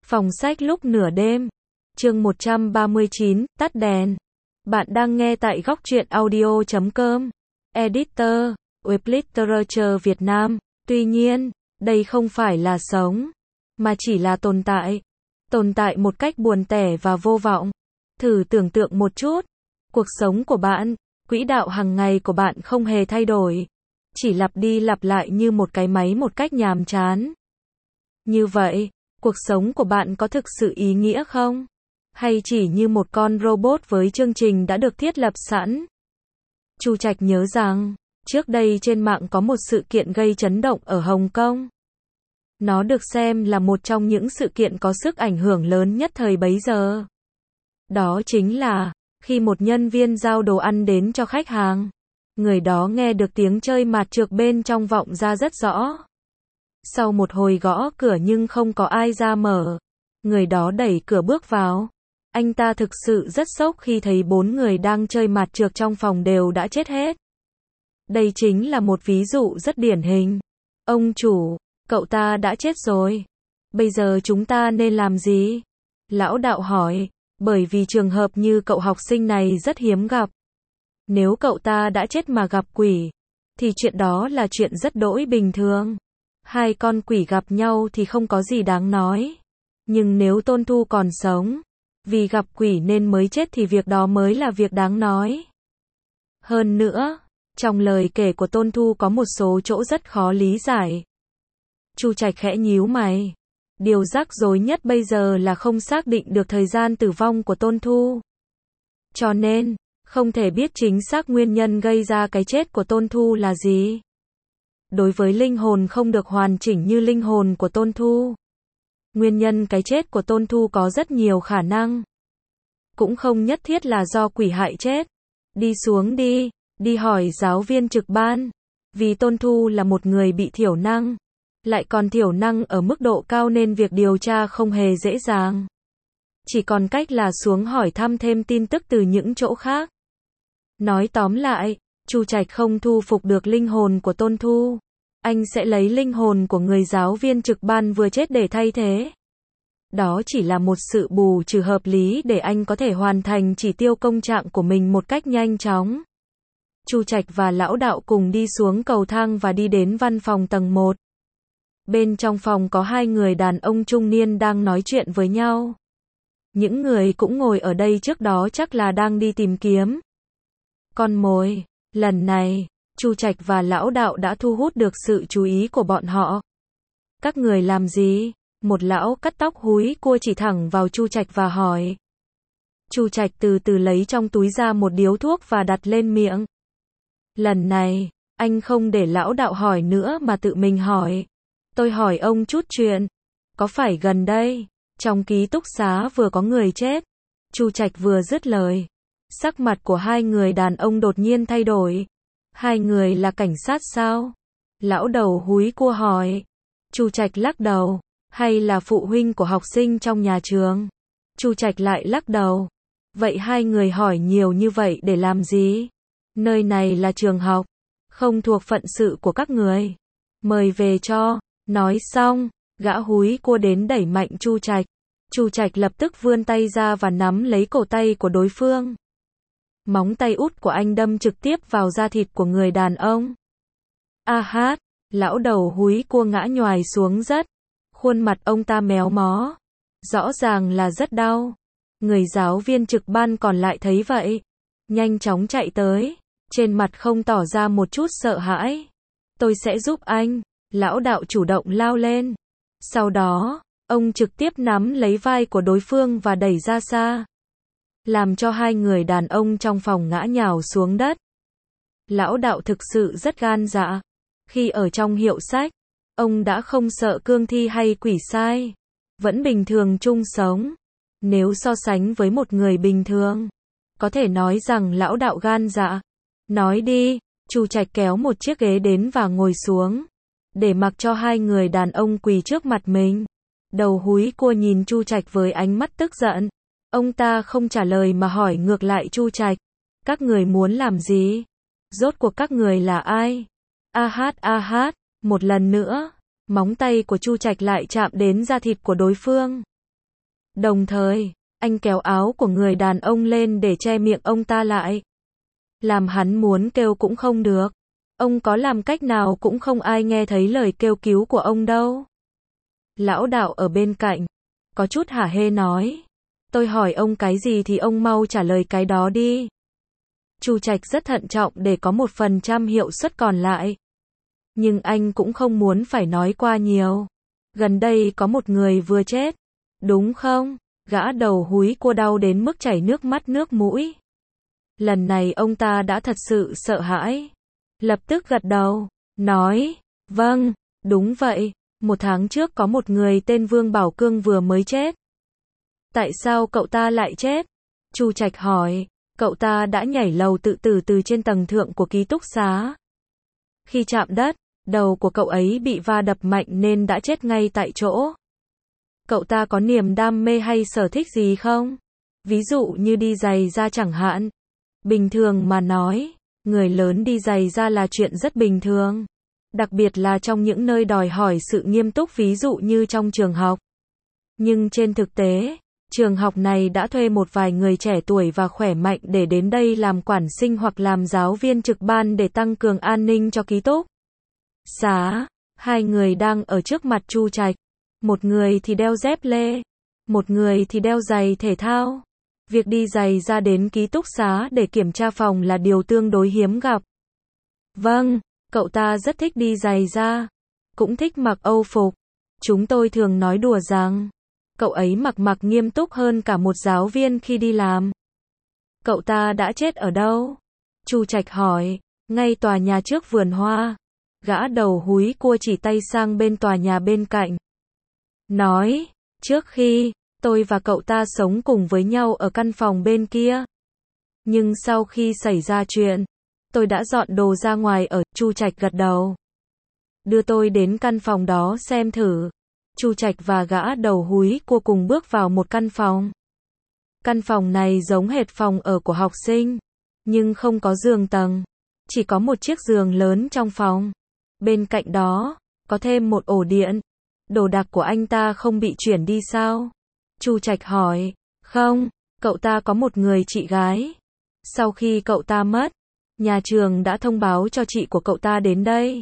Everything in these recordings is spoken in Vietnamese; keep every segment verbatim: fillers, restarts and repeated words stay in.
Phòng sách lúc nửa đêm. Chương một trăm ba mươi chín, tắt đèn. Bạn đang nghe tại góc truyện audio chấm com. Editor, Web Literature Việt Nam. Tuy nhiên, đây không phải là sống, mà chỉ là tồn tại. Tồn tại một cách buồn tẻ và vô vọng. Thử tưởng tượng một chút. Cuộc sống của bạn, quỹ đạo hàng ngày của bạn không hề thay đổi. Chỉ lặp đi lặp lại như một cái máy một cách nhàm chán. Như vậy, cuộc sống của bạn có thực sự ý nghĩa không? Hay chỉ như một con robot với chương trình đã được thiết lập sẵn? Chu Trạch nhớ rằng, trước đây trên mạng có một sự kiện gây chấn động ở Hồng Kông. Nó được xem là một trong những sự kiện có sức ảnh hưởng lớn nhất thời bấy giờ. Đó chính là, khi một nhân viên giao đồ ăn đến cho khách hàng, người đó nghe được tiếng chơi mạt trược bên trong vọng ra rất rõ. Sau một hồi gõ cửa nhưng không có ai ra mở, người đó đẩy cửa bước vào. Anh ta thực sự rất sốc khi thấy bốn người đang chơi mạt trược trong phòng đều đã chết hết. Đây chính là một ví dụ rất điển hình. Ông chủ, cậu ta đã chết rồi. Bây giờ chúng ta nên làm gì? Lão đạo hỏi, bởi vì trường hợp như cậu học sinh này rất hiếm gặp. Nếu cậu ta đã chết mà gặp quỷ, thì chuyện đó là chuyện rất đỗi bình thường. Hai con quỷ gặp nhau thì không có gì đáng nói. Nhưng nếu Tôn Thu còn sống, vì gặp quỷ nên mới chết thì việc đó mới là việc đáng nói. Hơn nữa, trong lời kể của Tôn Thu có một số chỗ rất khó lý giải. Chu Trạch khẽ nhíu mày. Điều rắc rối nhất bây giờ là không xác định được thời gian tử vong của Tôn Thu. Cho nên, không thể biết chính xác nguyên nhân gây ra cái chết của Tôn Thu là gì. Đối với linh hồn không được hoàn chỉnh như linh hồn của Tôn Thu, nguyên nhân cái chết của Tôn Thu có rất nhiều khả năng. Cũng không nhất thiết là do quỷ hại chết. Đi xuống đi, đi hỏi giáo viên trực ban. Vì Tôn Thu là một người bị thiểu năng, lại còn thiểu năng ở mức độ cao nên việc điều tra không hề dễ dàng. Chỉ còn cách là xuống hỏi thăm thêm tin tức từ những chỗ khác. Nói tóm lại, Chu Trạch không thu phục được linh hồn của Tôn Thu. Anh sẽ lấy linh hồn của người giáo viên trực ban vừa chết để thay thế. Đó chỉ là một sự bù trừ hợp lý để anh có thể hoàn thành chỉ tiêu công trạng của mình một cách nhanh chóng. Chu Trạch và lão đạo cùng đi xuống cầu thang và đi đến văn phòng tầng một. Bên trong phòng có hai người đàn ông trung niên đang nói chuyện với nhau. Những người cũng ngồi ở đây trước đó chắc là đang đi tìm kiếm con mồi. Lần này, Chu Trạch và lão đạo đã thu hút được sự chú ý của bọn họ. Các người làm gì? Một lão cắt tóc húi cua chỉ thẳng vào Chu Trạch và hỏi. Chu Trạch từ từ lấy trong túi ra một điếu thuốc và đặt lên miệng. Lần này, anh không để lão đạo hỏi nữa mà tự mình hỏi. Tôi hỏi ông chút chuyện. Có phải gần đây, trong ký túc xá vừa có người chết? Chu Trạch vừa dứt lời, sắc mặt của hai người đàn ông đột nhiên thay đổi. Hai người là cảnh sát sao? Lão đầu húi cua hỏi. Chu Trạch lắc đầu. Hay là phụ huynh của học sinh trong nhà trường? Chu Trạch lại lắc đầu. Vậy hai người hỏi nhiều như vậy để làm gì? Nơi này là trường học, không thuộc phận sự của các người. Mời về cho. Nói xong, gã húi cua đến đẩy mạnh Chu Trạch. Chu Trạch lập tức vươn tay ra và nắm lấy cổ tay của đối phương. Móng tay út của anh đâm trực tiếp vào da thịt của người đàn ông. A hát, lão đầu húi cua ngã nhoài xuống đất. Khuôn mặt ông ta méo mó. Rõ ràng là rất đau. Người giáo viên trực ban còn lại thấy vậy, nhanh chóng chạy tới. Trên mặt không tỏ ra một chút sợ hãi. Tôi sẽ giúp anh. Lão đạo chủ động lao lên. Sau đó, ông trực tiếp nắm lấy vai của đối phương và đẩy ra xa, làm cho hai người đàn ông trong phòng ngã nhào xuống đất. Lão đạo thực sự rất gan dạ. Khi ở trong hiệu sách, ông đã không sợ cương thi hay quỷ sai, vẫn bình thường chung sống. Nếu so sánh với một người bình thường, có thể nói rằng lão đạo gan dạ. Nói đi. Chu Trạch kéo một chiếc ghế đến và ngồi xuống, để mặc cho hai người đàn ông quỳ trước mặt mình. Đầu húi cua nhìn Chu Trạch với ánh mắt tức giận. Ông ta không trả lời mà hỏi ngược lại Chu Trạch. Các người muốn làm gì? Rốt cuộc các người là ai? A hát a hát, một lần nữa, móng tay của Chu Trạch lại chạm đến da thịt của đối phương. Đồng thời, anh kéo áo của người đàn ông lên để che miệng ông ta lại. Làm hắn muốn kêu cũng không được. Ông có làm cách nào cũng không ai nghe thấy lời kêu cứu của ông đâu. Lão đạo ở bên cạnh, có chút hả hê nói. Tôi hỏi ông cái gì thì ông mau trả lời cái đó đi. Chu Trạch rất thận trọng để có một phần trăm hiệu suất còn lại. Nhưng anh cũng không muốn phải nói qua nhiều. Gần đây có một người vừa chết. Đúng không? Gã đầu húi cua đau đến mức chảy nước mắt nước mũi. Lần này ông ta đã thật sự sợ hãi. Lập tức gật đầu, nói, vâng, đúng vậy, một tháng trước có một người tên Vương Bảo Cương vừa mới chết. Tại sao cậu ta lại chết? Chu Trạch hỏi, cậu ta đã nhảy lầu tự tử từ trên tầng thượng của ký túc xá. Khi chạm đất, đầu của cậu ấy bị va đập mạnh nên đã chết ngay tại chỗ. Cậu ta có niềm đam mê hay sở thích gì không? Ví dụ như đi giày da chẳng hạn. Bình thường mà nói, người lớn đi giày da là chuyện rất bình thường. Đặc biệt là trong những nơi đòi hỏi sự nghiêm túc, ví dụ như trong trường học. Nhưng trên thực tế, trường học này đã thuê một vài người trẻ tuổi và khỏe mạnh để đến đây làm quản sinh hoặc làm giáo viên trực ban để tăng cường an ninh cho ký túc xá. Hai người đang ở trước mặt Chu Trạch. Một người thì đeo dép lê, một người thì đeo giày thể thao. Việc đi giày ra đến ký túc xá để kiểm tra phòng là điều tương đối hiếm gặp. Vâng, cậu ta rất thích đi giày da, cũng thích mặc Âu phục. Chúng tôi thường nói đùa rằng, cậu ấy mặc mặc nghiêm túc hơn cả một giáo viên khi đi làm. Cậu ta đã chết ở đâu? Chu Trạch hỏi, ngay tòa nhà trước vườn hoa. Gã đầu húi cua chỉ tay sang bên tòa nhà bên cạnh. Nói, trước khi, tôi và cậu ta sống cùng với nhau ở căn phòng bên kia. Nhưng sau khi xảy ra chuyện, tôi đã dọn đồ ra ngoài ở. Chu Trạch gật đầu. Đưa tôi đến căn phòng đó xem thử. Chu Trạch và gã đầu húi cua cùng bước vào một căn phòng. Căn phòng này giống hệt phòng ở của học sinh, nhưng không có giường tầng. Chỉ có một chiếc giường lớn trong phòng. Bên cạnh đó, có thêm một ổ điện. Đồ đạc của anh ta không bị chuyển đi sao? Chu Trạch hỏi, không, cậu ta có một người chị gái. Sau khi cậu ta mất, nhà trường đã thông báo cho chị của cậu ta đến đây.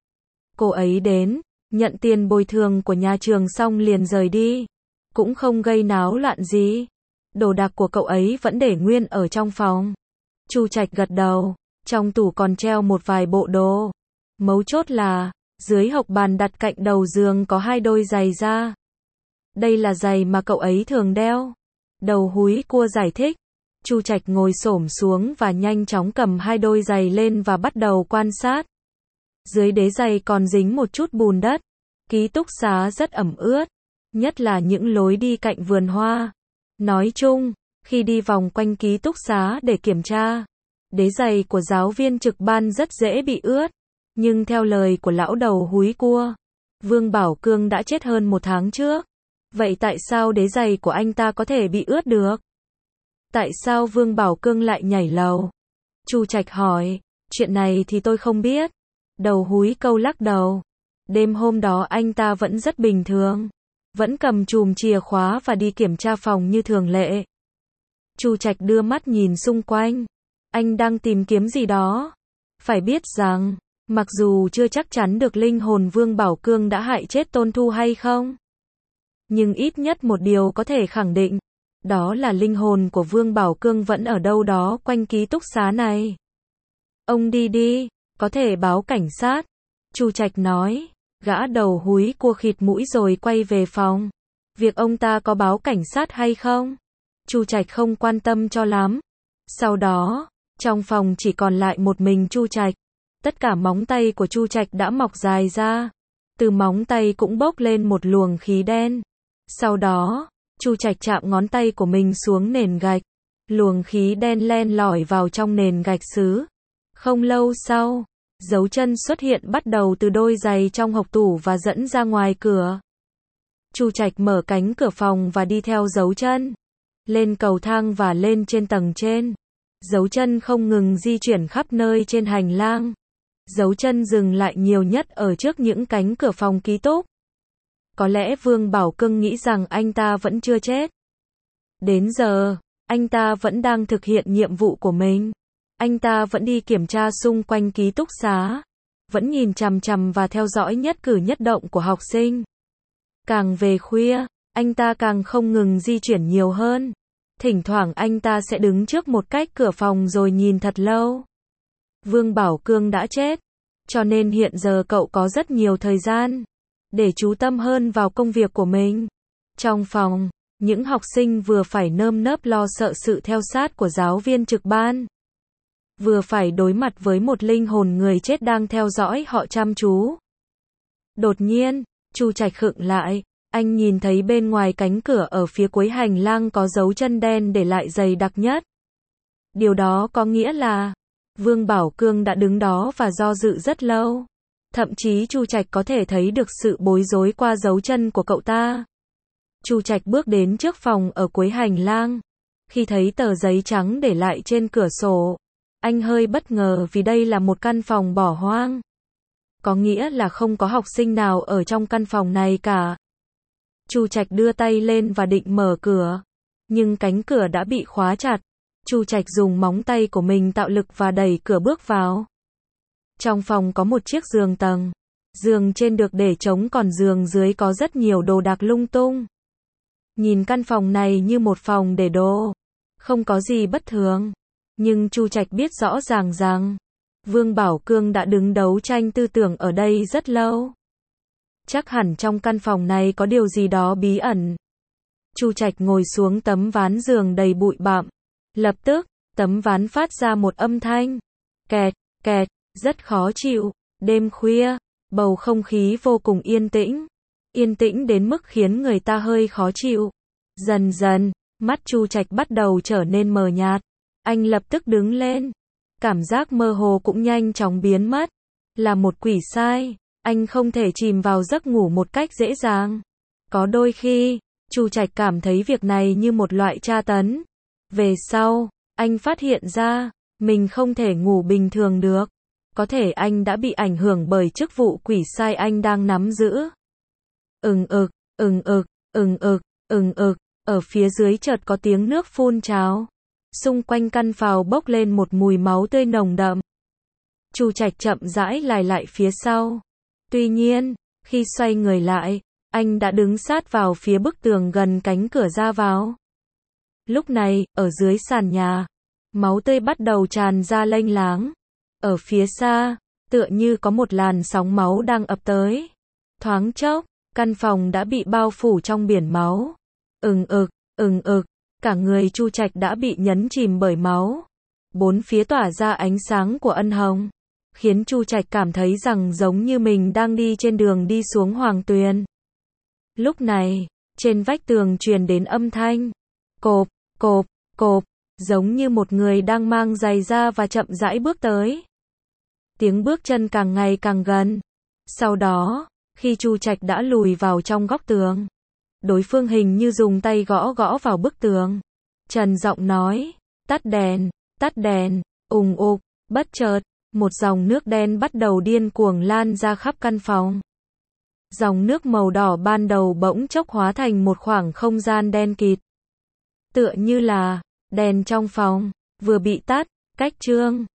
Cô ấy đến, nhận tiền bồi thường của nhà trường xong liền rời đi. Cũng không gây náo loạn gì. Đồ đạc của cậu ấy vẫn để nguyên ở trong phòng. Chu Trạch gật đầu, trong tủ còn treo một vài bộ đồ. Mấu chốt là, dưới hộc bàn đặt cạnh đầu giường có hai đôi giày da. Đây là giày mà cậu ấy thường đeo. Đầu húi cua giải thích. Chu Trạch ngồi xổm xuống và nhanh chóng cầm hai đôi giày lên và bắt đầu quan sát. Dưới đế giày còn dính một chút bùn đất. Ký túc xá rất ẩm ướt, nhất là những lối đi cạnh vườn hoa. Nói chung, khi đi vòng quanh ký túc xá để kiểm tra, đế giày của giáo viên trực ban rất dễ bị ướt. Nhưng theo lời của lão đầu húi cua, Vương Bảo Cương đã chết hơn một tháng trước. Vậy tại sao đế giày của anh ta có thể bị ướt được? Tại sao Vương Bảo Cương lại nhảy lầu? Chu Trạch hỏi, chuyện này thì tôi không biết. Đầu húi câu lắc đầu. Đêm hôm đó anh ta vẫn rất bình thường. Vẫn cầm chùm chìa khóa và đi kiểm tra phòng như thường lệ. Chu Trạch đưa mắt nhìn xung quanh. Anh đang tìm kiếm gì đó. Phải biết rằng, mặc dù chưa chắc chắn được linh hồn Vương Bảo Cương đã hại chết Tôn Thu hay không, nhưng ít nhất một điều có thể khẳng định, đó là linh hồn của Vương Bảo Cương vẫn ở đâu đó quanh ký túc xá này. Ông đi đi, có thể báo cảnh sát. Chu Trạch nói, gã đầu húi cua khịt mũi rồi quay về phòng. Việc ông ta có báo cảnh sát hay không, Chu Trạch không quan tâm cho lắm. Sau đó, trong phòng chỉ còn lại một mình Chu Trạch. Tất cả móng tay của Chu Trạch đã mọc dài ra. Từ móng tay cũng bốc lên một luồng khí đen. Sau đó, Chu Trạch chạm ngón tay của mình xuống nền gạch. Luồng khí đen len lỏi vào trong nền gạch sứ. Không lâu sau, dấu chân xuất hiện bắt đầu từ đôi giày trong hộc tủ và dẫn ra ngoài cửa. Chu Trạch mở cánh cửa phòng và đi theo dấu chân. Lên cầu thang và lên trên tầng trên. Dấu chân không ngừng di chuyển khắp nơi trên hành lang. Dấu chân dừng lại nhiều nhất ở trước những cánh cửa phòng ký túc. Có lẽ Vương Bảo Cương nghĩ rằng anh ta vẫn chưa chết. Đến giờ, anh ta vẫn đang thực hiện nhiệm vụ của mình. Anh ta vẫn đi kiểm tra xung quanh ký túc xá, vẫn nhìn chằm chằm và theo dõi nhất cử nhất động của học sinh. Càng về khuya, anh ta càng không ngừng di chuyển nhiều hơn. Thỉnh thoảng anh ta sẽ đứng trước một cách cửa phòng rồi nhìn thật lâu. Vương Bảo Cương đã chết, cho nên hiện giờ cậu có rất nhiều thời gian để chú tâm hơn vào công việc của mình. Trong phòng, những học sinh vừa phải nơm nớp lo sợ sự theo sát của giáo viên trực ban, vừa phải đối mặt với một linh hồn người chết đang theo dõi họ chăm chú. Đột nhiên, Chu Trạch khựng lại, anh nhìn thấy bên ngoài cánh cửa ở phía cuối hành lang có dấu chân đen để lại dày đặc nhất. Điều đó có nghĩa là Vương Bảo Cương đã đứng đó và do dự rất lâu. Thậm chí Chu Trạch có thể thấy được sự bối rối qua dấu chân của cậu ta. Chu Trạch bước đến trước phòng ở cuối hành lang. Khi thấy tờ giấy trắng để lại trên cửa sổ, anh hơi bất ngờ vì đây là một căn phòng bỏ hoang. Có nghĩa là không có học sinh nào ở trong căn phòng này cả. Chu Trạch đưa tay lên và định mở cửa, nhưng cánh cửa đã bị khóa chặt. Chu Trạch dùng móng tay của mình tạo lực và đẩy cửa bước vào. Trong phòng có một chiếc giường tầng. Giường trên được để trống còn giường dưới có rất nhiều đồ đạc lung tung. Nhìn căn phòng này như một phòng để đồ, không có gì bất thường. Nhưng Chu Trạch biết rõ ràng rằng Vương Bảo Cương đã đứng đấu tranh tư tưởng ở đây rất lâu. Chắc hẳn trong căn phòng này có điều gì đó bí ẩn. Chu Trạch ngồi xuống tấm ván giường đầy bụi bặm. Lập tức, tấm ván phát ra một âm thanh. Kẹt, kẹt, rất khó chịu. Đêm khuya, bầu không khí vô cùng yên tĩnh. Yên tĩnh đến mức khiến người ta hơi khó chịu. Dần dần, mắt Chu Trạch bắt đầu trở nên mờ nhạt. Anh lập tức đứng lên. Cảm giác mơ hồ cũng nhanh chóng biến mất. Là một quỷ sai, anh không thể chìm vào giấc ngủ một cách dễ dàng. Có đôi khi, Chu Trạch cảm thấy việc này như một loại tra tấn. Về sau, anh phát hiện ra, mình không thể ngủ bình thường được. Có thể anh đã bị ảnh hưởng bởi chức vụ quỷ sai anh đang nắm giữ. Ừng ực, ừng ực, ừng ực, ừng ực, ở phía dưới chợt có tiếng nước phun trào. Xung quanh căn phòng bốc lên một mùi máu tươi nồng đậm. Chu Trạch chậm rãi lài lại phía sau. Tuy nhiên, khi xoay người lại, anh đã đứng sát vào phía bức tường gần cánh cửa ra vào. Lúc này, ở dưới sàn nhà, máu tươi bắt đầu tràn ra lênh láng. Ở phía xa, tựa như có một làn sóng máu đang ập tới. Thoáng chốc, căn phòng đã bị bao phủ trong biển máu. Ừng ực, ừng ực, cả người Chu Trạch đã bị nhấn chìm bởi máu. Bốn phía tỏa ra ánh sáng của ân hồng, khiến Chu Trạch cảm thấy rằng giống như mình đang đi trên đường đi xuống Hoàng Tuyền. Lúc này, trên vách tường truyền đến âm thanh cộp, cộp, cộp, giống như một người đang mang giày ra và chậm rãi bước tới. Tiếng bước chân càng ngày càng gần. Sau đó, khi Chu Trạch đã lùi vào trong góc tường, đối phương hình như dùng tay gõ gõ vào bức tường. Trần giọng nói, tắt đèn, tắt đèn, ùng ục, bất chợt, một dòng nước đen bắt đầu điên cuồng lan ra khắp căn phòng. Dòng nước màu đỏ ban đầu bỗng chốc hóa thành một khoảng không gian đen kịt. Tựa như là, đèn trong phòng, vừa bị tắt, cách trương.